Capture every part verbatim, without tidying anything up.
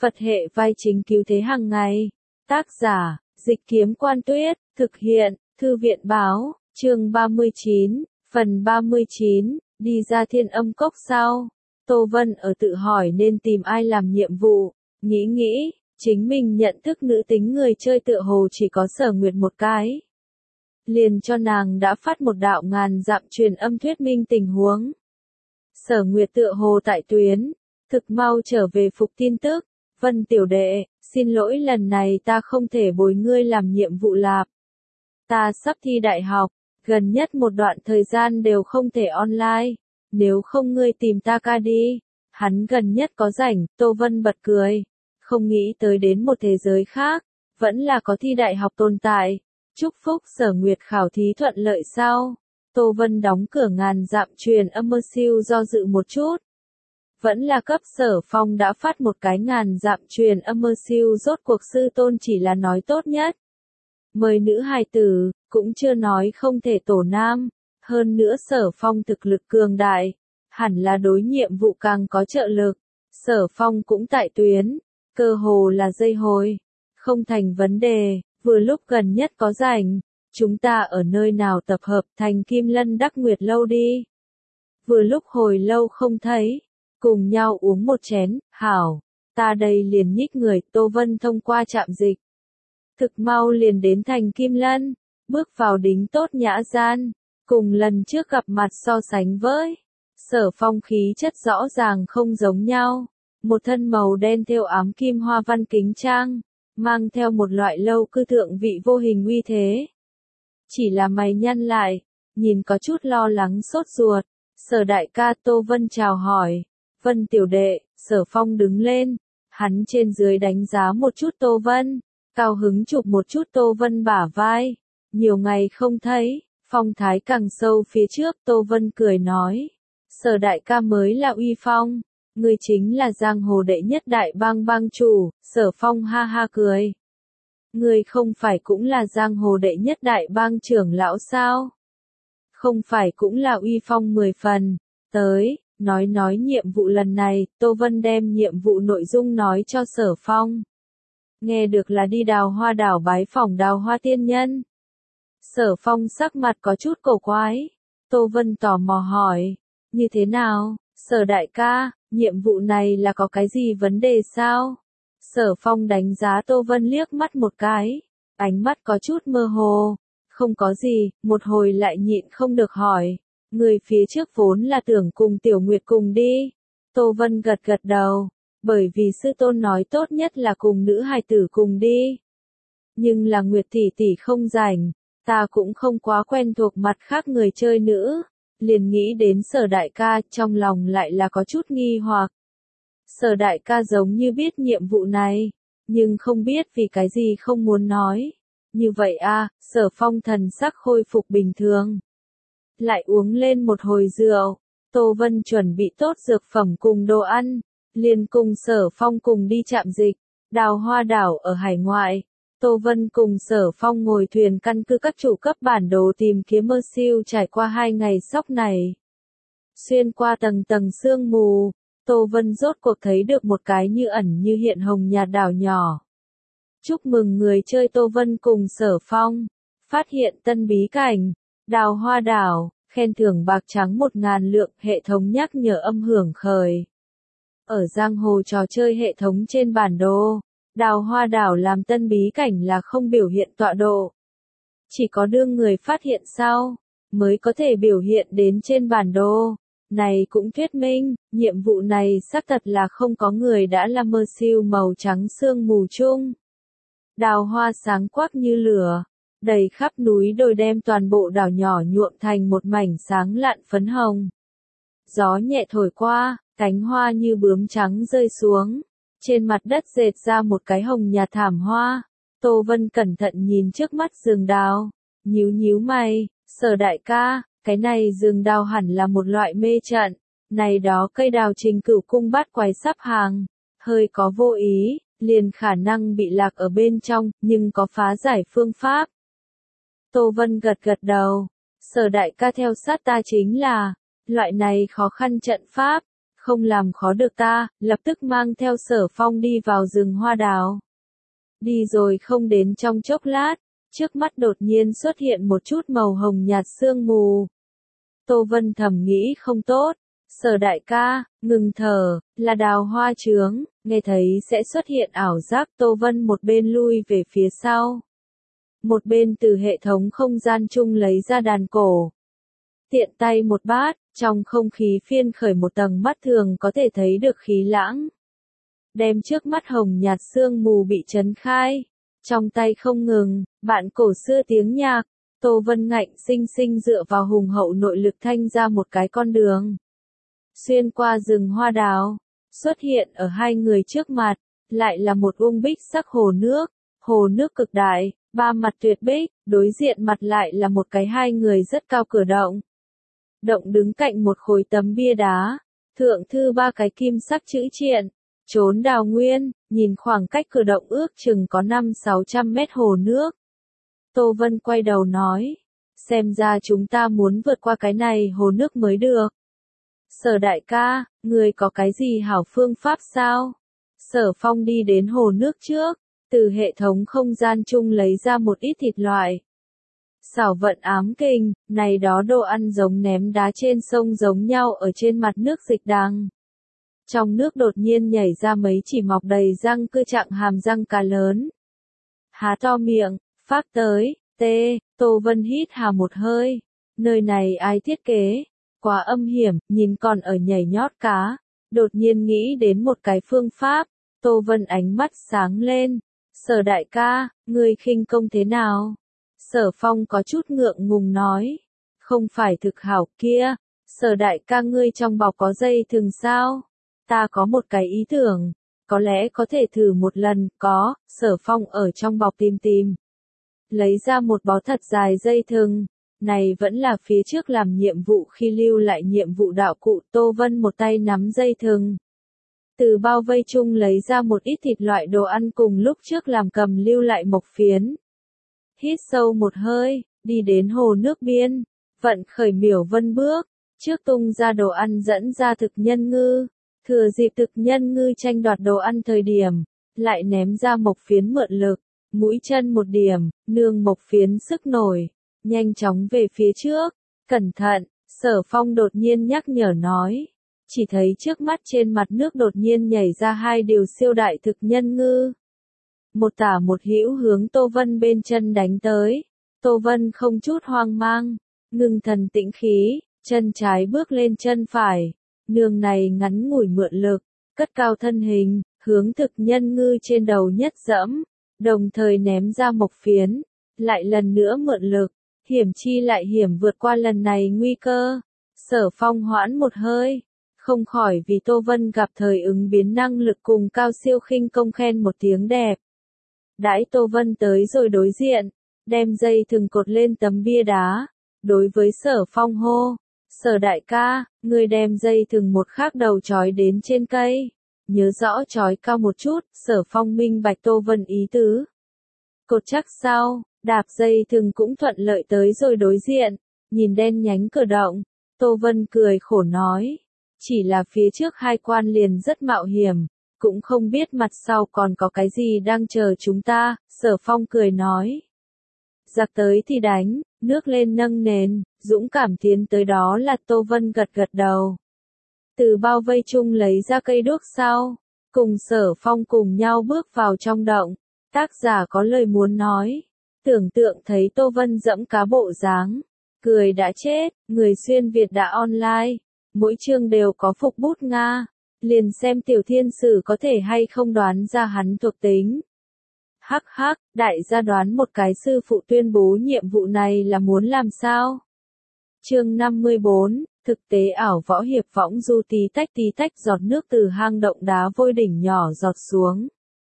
Phật hệ vai chính cứu thế hàng ngày. Tác giả, Dịch Kiếm Quan Tuyết, thực hiện, Thư viện Báo, chương ba mươi chín, phần ba mươi chín, đi ra Thiên Âm Cốc sao? Tô Vân ở tự hỏi nên tìm ai làm nhiệm vụ, nghĩ nghĩ, chính mình nhận thức nữ tính người chơi tựa hồ chỉ có Sở Nguyệt một cái. Liền cho nàng đã phát một đạo ngàn dặm truyền âm thuyết minh tình huống. Sở Nguyệt tựa hồ tại tuyến, thực mau trở về phục tin tức. Vân tiểu đệ, xin lỗi lần này ta không thể bồi ngươi làm nhiệm vụ lạp. Ta sắp thi đại học, gần nhất một đoạn thời gian đều không thể online, nếu không ngươi tìm ta ca đi. Hắn gần nhất có rảnh, Tô Vân bật cười, không nghĩ tới đến một thế giới khác, vẫn là có thi đại học tồn tại. Chúc phúc Sở Nguyệt khảo thí thuận lợi sao? Tô Vân đóng cửa ngàn dặm truyền âm mơ siêu do dự một chút. Vẫn là cấp Sở Phong đã phát một cái ngàn dặm truyền âm mơ siêu, rốt cuộc sư tôn chỉ là nói tốt nhất. Mời nữ hài tử, cũng chưa nói không thể tổ nam, hơn nữa Sở Phong thực lực cường đại, hẳn là đối nhiệm vụ càng có trợ lực. Sở Phong cũng tại tuyến, cơ hồ là dây hồi, không thành vấn đề, vừa lúc gần nhất có rảnh, chúng ta ở nơi nào tập hợp thành Kim Lân Đắc Nguyệt lâu đi. Vừa lúc hồi lâu không thấy. Cùng nhau uống một chén, hảo, ta đây liền nhích người. Tô Vân thông qua trạm dịch. Thực mau liền đến thành Kim Lân, bước vào đính tốt nhã gian, cùng lần trước gặp mặt so sánh với. Sở Phong khí chất rõ ràng không giống nhau, một thân màu đen thêu ám kim hoa văn kính trang, mang theo một loại lâu cư thượng vị vô hình uy thế. Chỉ là mày nhăn lại, nhìn có chút lo lắng sốt ruột. Sở đại ca. Tô Vân chào hỏi. Vân tiểu đệ. Sở Phong đứng lên, hắn trên dưới đánh giá một chút Tô Vân, cao hứng chụp một chút Tô Vân bả vai. Nhiều ngày không thấy, phong thái càng sâu phía trước. Tô Vân cười nói, Sở đại ca mới là uy phong, người chính là giang hồ đệ nhất đại bang bang chủ. Sở Phong ha ha cười, người không phải cũng là giang hồ đệ nhất đại bang trưởng lão sao? Không phải cũng là uy phong mười phần. Tới, nói nói nhiệm vụ lần này. Tô Vân đem nhiệm vụ nội dung nói cho Sở Phong. Nghe được là đi Đào Hoa đảo bái phỏng Đào Hoa tiên nhân. Sở Phong sắc mặt có chút cổ quái. Tô Vân tò mò hỏi, như thế nào? Sở đại ca, nhiệm vụ này là có cái gì vấn đề sao? Sở Phong đánh giá Tô Vân liếc mắt một cái, ánh mắt có chút mơ hồ. Không có gì, một hồi lại nhịn không được hỏi, người phía trước vốn là tưởng cùng Tiểu Nguyệt cùng đi. Tô Vân gật gật đầu, bởi vì sư tôn nói tốt nhất là cùng nữ hài tử cùng đi. Nhưng là Nguyệt tỷ tỷ không rảnh, ta cũng không quá quen thuộc mặt khác người chơi nữa, liền nghĩ đến Sở đại ca, trong lòng lại là có chút nghi hoặc. Sở đại ca giống như biết nhiệm vụ này, nhưng không biết vì cái gì không muốn nói. Như vậy a. Sở Phong thần sắc khôi phục bình thường. Lại uống lên một hồi rượu, Tô Vân chuẩn bị tốt dược phẩm cùng đồ ăn, liền cùng Sở Phong cùng đi trạm dịch, Đào Hoa đảo ở hải ngoại. Tô Vân cùng Sở Phong ngồi thuyền căn cứ các chủ cấp bản đồ tìm kiếm mơ siêu trải qua hai ngày sóc này. Xuyên qua tầng tầng sương mù, Tô Vân rốt cuộc thấy được một cái như ẩn như hiện hồng nhạt đảo nhỏ. Chúc mừng người chơi. Tô Vân cùng Sở Phong phát hiện tân bí cảnh, Đào Hoa đảo, khen thưởng bạc trắng một ngàn lượng. Hệ thống nhắc nhở âm hưởng khởi. Ở giang hồ trò chơi hệ thống trên bản đồ, Đào Hoa đảo làm tân bí cảnh là không biểu hiện tọa độ. Chỉ có đương người phát hiện sau, mới có thể biểu hiện đến trên bản đồ. Này cũng thuyết minh, nhiệm vụ này xác thật là không có người đã làm mơ siêu màu trắng sương mù chung. Đào hoa sáng quắc như lửa, đầy khắp núi đồi đem toàn bộ đảo nhỏ nhuộm thành một mảnh sáng lạn phấn hồng. Gió nhẹ thổi qua, cánh hoa như bướm trắng rơi xuống, trên mặt đất dệt ra một cái hồng nhạt thảm hoa. Tô Vân cẩn thận nhìn trước mắt rừng đào, nhíu nhíu mày, Sở đại ca, cái này rừng đào hẳn là một loại mê trận, này đó cây đào Trình Cửu cung bát quái sắp hàng, hơi có vô ý, liền khả năng bị lạc ở bên trong, nhưng có phá giải phương pháp. Tô Vân gật gật đầu, Sở đại ca theo sát ta chính là, loại này khó khăn trận pháp, không làm khó được ta, lập tức mang theo Sở Phong đi vào rừng hoa đào. Đi rồi không đến trong chốc lát, trước mắt đột nhiên xuất hiện một chút màu hồng nhạt sương mù. Tô Vân thầm nghĩ không tốt, Sở đại ca, ngừng thở, là đào hoa chướng, nghe thấy sẽ xuất hiện ảo giác. Tô Vân một bên lui về phía sau, một bên từ hệ thống không gian chung lấy ra đàn cổ. Tiện tay một bát, trong không khí phiên khởi một tầng mắt thường có thể thấy được khí lãng. Đem trước mắt hồng nhạt sương mù bị chấn khai. Trong tay không ngừng, bạn cổ xưa tiếng nhạc, Tô Vân ngạnh sinh sinh dựa vào hùng hậu nội lực thanh ra một cái con đường. Xuyên qua rừng hoa đào, xuất hiện ở hai người trước mặt, lại là một ung bích sắc hồ nước, hồ nước cực đại, ba mặt tuyệt bích, đối diện mặt lại là một cái hai người rất cao cửa động. Động đứng cạnh một khối tấm bia đá, thượng thư ba cái kim sắc chữ triện, trốn đào nguyên, nhìn khoảng cách cửa động ước chừng có năm sáu trăm mét hồ nước. Tô Vân quay đầu nói, xem ra chúng ta muốn vượt qua cái này hồ nước mới được. Sở đại ca, người có cái gì hảo phương pháp sao? Sở Phong đi đến hồ nước trước, từ hệ thống không gian chung lấy ra một ít thịt loại. Xảo vận ám kình, này đó đồ ăn giống ném đá trên sông giống nhau ở trên mặt nước dịch đằng. Trong nước đột nhiên nhảy ra mấy chỉ mọc đầy răng cưa trạng hàm răng cá lớn. Há to miệng, phát tới, tê, Tô Vân hít hà một hơi. Nơi này ai thiết kế? Quá âm hiểm, nhìn còn ở nhảy nhót cá. Đột nhiên nghĩ đến một cái phương pháp, Tô Vân ánh mắt sáng lên. Sở đại ca, người khinh công thế nào? Sở Phong có chút ngượng ngùng nói. Không phải thực hảo kia. Sở đại ca ngươi trong bọc có dây thừng sao? Ta có một cái ý tưởng. Có lẽ có thể thử một lần, có. Sở Phong ở trong bọc tìm tìm. Lấy ra một bó thật dài dây thừng. Này vẫn là phía trước làm nhiệm vụ khi lưu lại nhiệm vụ đạo cụ. Tô Vân một tay nắm dây thừng. Từ bao vây chung lấy ra một ít thịt loại đồ ăn cùng lúc trước làm cầm lưu lại mộc phiến. Hít sâu một hơi, đi đến hồ nước biên, vận khởi miểu vân bước, trước tung ra đồ ăn dẫn ra thực nhân ngư, thừa dịp thực nhân ngư tranh đoạt đồ ăn thời điểm, lại ném ra mộc phiến mượn lực, mũi chân một điểm, nương mộc phiến sức nổi, nhanh chóng về phía trước, cẩn thận, Sở Phong đột nhiên nhắc nhở nói. Chỉ thấy trước mắt trên mặt nước đột nhiên nhảy ra hai điều siêu đại thực nhân ngư. Một tả một hữu hướng Tô Vân bên chân đánh tới. Tô Vân không chút hoang mang, ngưng thần tĩnh khí, chân trái bước lên chân phải. Nương này ngắn ngủi mượn lực, cất cao thân hình, hướng thực nhân ngư trên đầu nhất dẫm, đồng thời ném ra mộc phiến, lại lần nữa mượn lực, hiểm chi lại hiểm vượt qua lần này nguy cơ. Sở Phong hoãn một hơi. Không khỏi vì Tô Vân gặp thời ứng biến năng lực cùng cao siêu khinh công khen một tiếng đẹp. Đãi Tô Vân tới rồi đối diện, đem dây thừng cột lên tấm bia đá, đối với Sở Phong hô, Sở đại ca, người đem dây thừng một khác đầu trói đến trên cây, nhớ rõ trói cao một chút. Sở Phong minh bạch Tô Vân ý tứ. Cột chắc sau, đạp dây thừng cũng thuận lợi tới rồi đối diện, nhìn đen nhánh cửa động, Tô Vân cười khổ nói. Chỉ là phía trước hai quan liền rất mạo hiểm, cũng không biết mặt sau còn có cái gì đang chờ chúng ta. Sở Phong cười nói. Giặc tới thì đánh, nước lên nâng nền, dũng cảm tiến tới đó là Tô Vân gật gật đầu. Từ bao vây chung lấy ra cây đuốc sau, cùng Sở Phong cùng nhau bước vào trong động. Tác giả có lời muốn nói, tưởng tượng thấy Tô Vân dẫm cá bộ dáng, cười đã chết. Người xuyên Việt đã online. Mỗi chương đều có phục bút Nga, liền xem tiểu thiên sử có thể hay không đoán ra hắn thuộc tính. Hắc hắc, đại gia đoán một cái sư phụ tuyên bố nhiệm vụ này là muốn làm sao? Chương năm mươi bốn, thực tế ảo võ hiệp võng du tí tách tí tách giọt nước từ hang động đá vôi đỉnh nhỏ giọt xuống.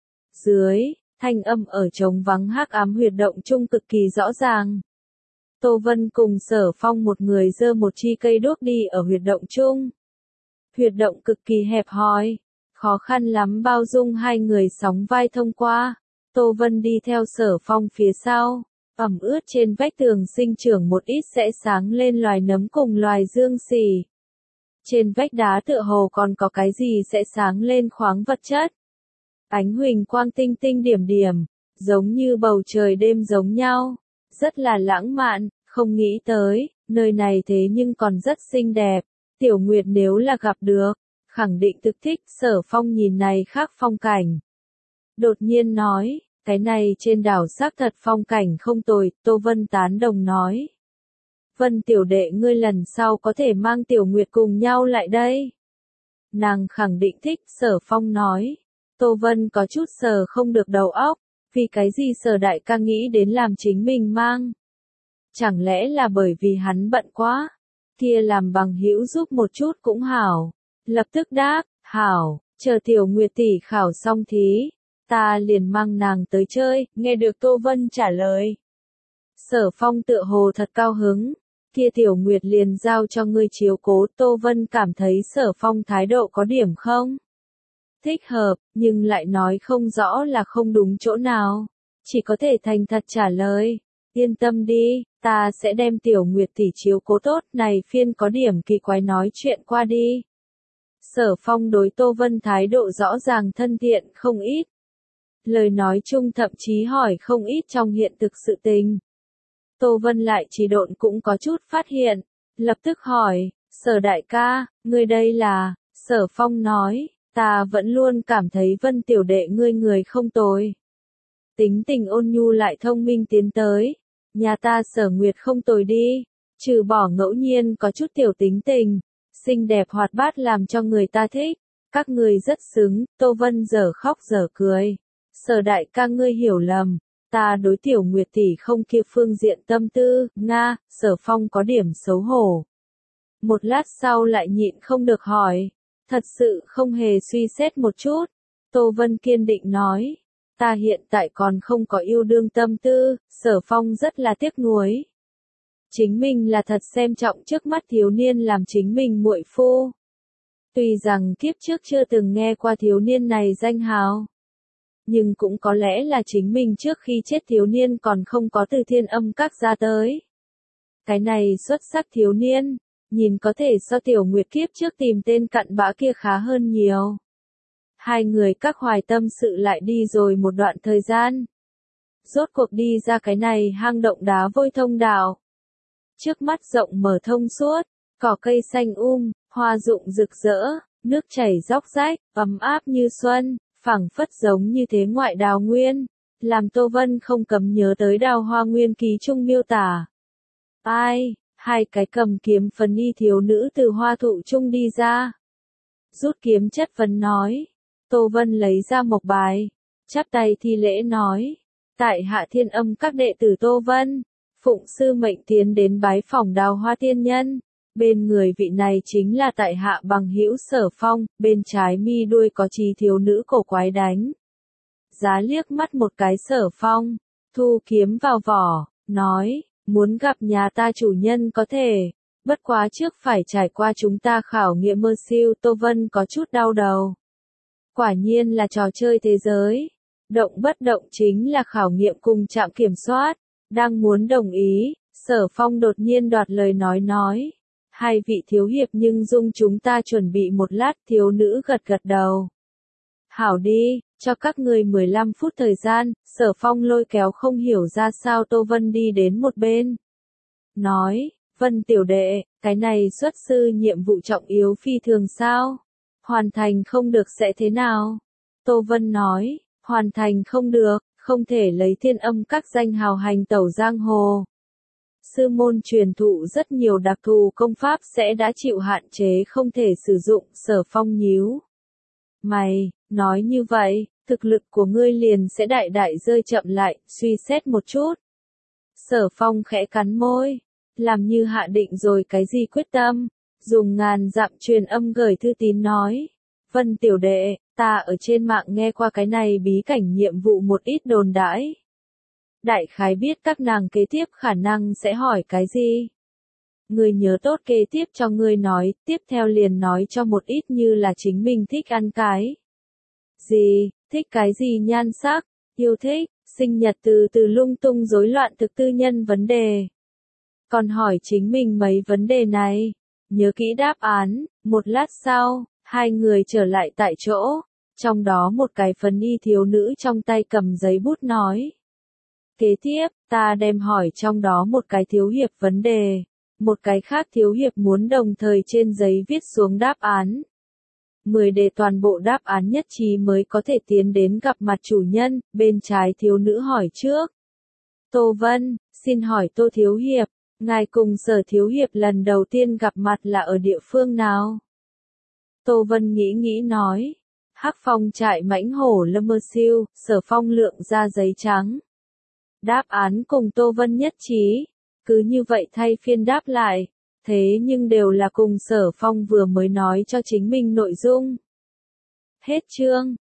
Dưới, thanh âm ở trống vắng hắc ám huyệt động chung cực kỳ rõ ràng. Tô Vân cùng Sở Phong một người giơ một chi cây đuốc đi ở huyệt động chung. Huyệt động cực kỳ hẹp hòi, khó khăn lắm bao dung hai người sóng vai thông qua. Tô Vân đi theo Sở Phong phía sau, ẩm ướt trên vách tường sinh trưởng một ít sẽ sáng lên loài nấm cùng loài dương xỉ. Trên vách đá tựa hồ còn có cái gì sẽ sáng lên khoáng vật chất. Ánh huỳnh quang tinh tinh điểm điểm, giống như bầu trời đêm giống nhau. Rất là lãng mạn, không nghĩ tới, nơi này thế nhưng còn rất xinh đẹp. Tiểu Nguyệt nếu là gặp được, khẳng định thực thích. Sở Phong nhìn này khác phong cảnh. Đột nhiên nói, cái này trên đảo xác thật phong cảnh không tồi. Tô Vân tán đồng nói. Vân tiểu đệ ngươi lần sau có thể mang Tiểu Nguyệt cùng nhau lại đây. Nàng khẳng định thích. Sở Phong nói. Tô Vân có chút sờ không được đầu óc. Vì cái gì Sở đại ca nghĩ đến làm chính mình mang? Chẳng lẽ là bởi vì hắn bận quá? Kia làm bằng hữu giúp một chút cũng hảo. Lập tức đáp, hảo, chờ Tiểu Nguyệt tỷ khảo xong thí, ta liền mang nàng tới chơi. Nghe được Tô Vân trả lời. Sở Phong tựa hồ thật cao hứng. Kia Tiểu Nguyệt liền giao cho ngươi chiếu cố. Tô Vân cảm thấy Sở Phong thái độ có điểm không thích hợp, nhưng lại nói không rõ là không đúng chỗ nào. Chỉ có thể thành thật trả lời. Yên tâm đi, ta sẽ đem Tiểu Nguyệt tỷ chiếu cố tốt. Này phiên có điểm kỳ quái nói chuyện qua đi. Sở Phong đối Tô Vân thái độ rõ ràng thân thiện không ít. Lời nói chung thậm chí hỏi không ít trong hiện thực sự tình. Tô Vân lại chỉ độn cũng có chút phát hiện. Lập tức hỏi, Sở đại ca, ngươi đây là? Sở Phong nói, ta vẫn luôn cảm thấy Vân tiểu đệ ngươi người không tồi. Tính tình ôn nhu lại thông minh tiến tới. Nhà ta Sở Nguyệt không tồi đi. Trừ bỏ ngẫu nhiên có chút tiểu tính tình. Xinh đẹp hoạt bát làm cho người ta thích. Các người rất xứng. Tô Vân giờ khóc giờ cười. Sở đại ca ngươi hiểu lầm. Ta đối Tiểu Nguyệt tỷ không kia phương diện tâm tư. Nga, Sở Phong có điểm xấu hổ. Một lát sau lại nhịn không được hỏi. Thật sự không hề suy xét một chút. Tô Vân kiên định nói. Ta hiện tại còn không có yêu đương tâm tư. Sở Phong rất là tiếc nuối. Chính mình là thật xem trọng trước mắt thiếu niên làm chính mình muội phu. Tuy rằng kiếp trước chưa từng nghe qua thiếu niên này danh hào. Nhưng cũng có lẽ là chính mình trước khi chết thiếu niên còn không có từ Thiên Âm Các ra tới. Cái này xuất sắc thiếu niên, nhìn có thể so Tiểu Nguyệt kiếp trước tìm tên cặn bã kia khá hơn nhiều. Hai người các hoài tâm sự lại đi rồi một đoạn thời gian. Rốt cuộc đi ra cái này hang động đá vôi thông đạo. Trước mắt rộng mở thông suốt, cỏ cây xanh um, hoa rụng rực rỡ, nước chảy róc rách, ấm áp như xuân, phảng phất giống như thế ngoại đào nguyên, làm Tô Vân không cấm nhớ tới Đào Hoa Nguyên ký trung miêu tả. Ai, hai cái cầm kiếm phấn y thiếu nữ từ hoa thụ trung đi ra. Rút kiếm chất vấn nói. Tô Vân lấy ra mộc bài, chắp tay thi lễ nói. Tại hạ Thiên Âm Các đệ tử Tô Vân, phụng sư mệnh tiến đến bái phỏng Đào Hoa tiên nhân. Bên người vị này chính là tại hạ bằng hữu Sở Phong. Bên trái mi đuôi có trí thiếu nữ cổ quái đánh giá liếc mắt một cái Sở Phong, thu kiếm vào vỏ, nói, muốn gặp nhà ta chủ nhân có thể, bất quá trước phải trải qua chúng ta khảo nghiệm mơ siêu. Tô Vân có chút đau đầu. Quả nhiên là trò chơi thế giới. Động bất động chính là khảo nghiệm cùng trạm kiểm soát. Đang muốn đồng ý, Sở Phong đột nhiên đoạt lời nói nói. Hai vị thiếu hiệp nhưng dung chúng ta chuẩn bị một lát. Thiếu nữ gật gật đầu. Hảo đi, cho các người mười lăm phút thời gian. Sở Phong lôi kéo không hiểu ra sao Tô Vân đi đến một bên. Nói, Vân tiểu đệ, cái này xuất sư nhiệm vụ trọng yếu phi thường sao? Hoàn thành không được sẽ thế nào? Tô Vân nói, hoàn thành không được, không thể lấy Thiên Âm Các danh hào hành tẩu giang hồ. Sư môn truyền thụ rất nhiều đặc thù công pháp sẽ đã chịu hạn chế không thể sử dụng. Sở Phong nhíu mày, nói như vậy, thực lực của ngươi liền sẽ đại đại rơi chậm lại. Suy xét một chút. Sở Phong khẽ cắn môi, làm như hạ định rồi cái gì quyết tâm, dùng ngàn dặm truyền âm gửi thư tín nói. Vân tiểu đệ, ta ở trên mạng nghe qua cái này bí cảnh nhiệm vụ một ít đồn đãi. Đại khái biết các nàng kế tiếp khả năng sẽ hỏi cái gì. Ngươi nhớ tốt kế tiếp cho ngươi nói, tiếp theo liền nói cho một ít như là chính mình thích ăn cái gì, thích cái gì nhan sắc, yêu thích, sinh nhật từ từ lung tung rối loạn thực tư nhân vấn đề. Còn hỏi chính mình mấy vấn đề này, Nhớ kỹ đáp án, một lát sau, hai người trở lại tại chỗ. Trong đó một cái phấn y thiếu nữ trong tay cầm giấy bút nói. Kế tiếp, ta đem hỏi trong đó một cái thiếu hiệp vấn đề. Một cái khác thiếu hiệp muốn đồng thời trên giấy viết xuống đáp án. Mười đề toàn bộ đáp án nhất trí mới có thể tiến đến gặp mặt chủ nhân, bên trái thiếu nữ hỏi trước. Tô Vân, xin hỏi Tô Thiếu Hiệp, ngài cùng Sở Thiếu Hiệp lần đầu tiên gặp mặt là ở địa phương nào? Tô Vân nghĩ nghĩ nói. Hắc Phong trại Mãnh Hổ Lâm Mơ Siêu, Sở Phong lượng ra giấy trắng. Đáp án cùng Tô Vân nhất trí. Cứ như vậy thay phiên đáp lại. Thế nhưng đều là cùng Sở Phong vừa mới nói cho chính mình nội dung. Hết chương.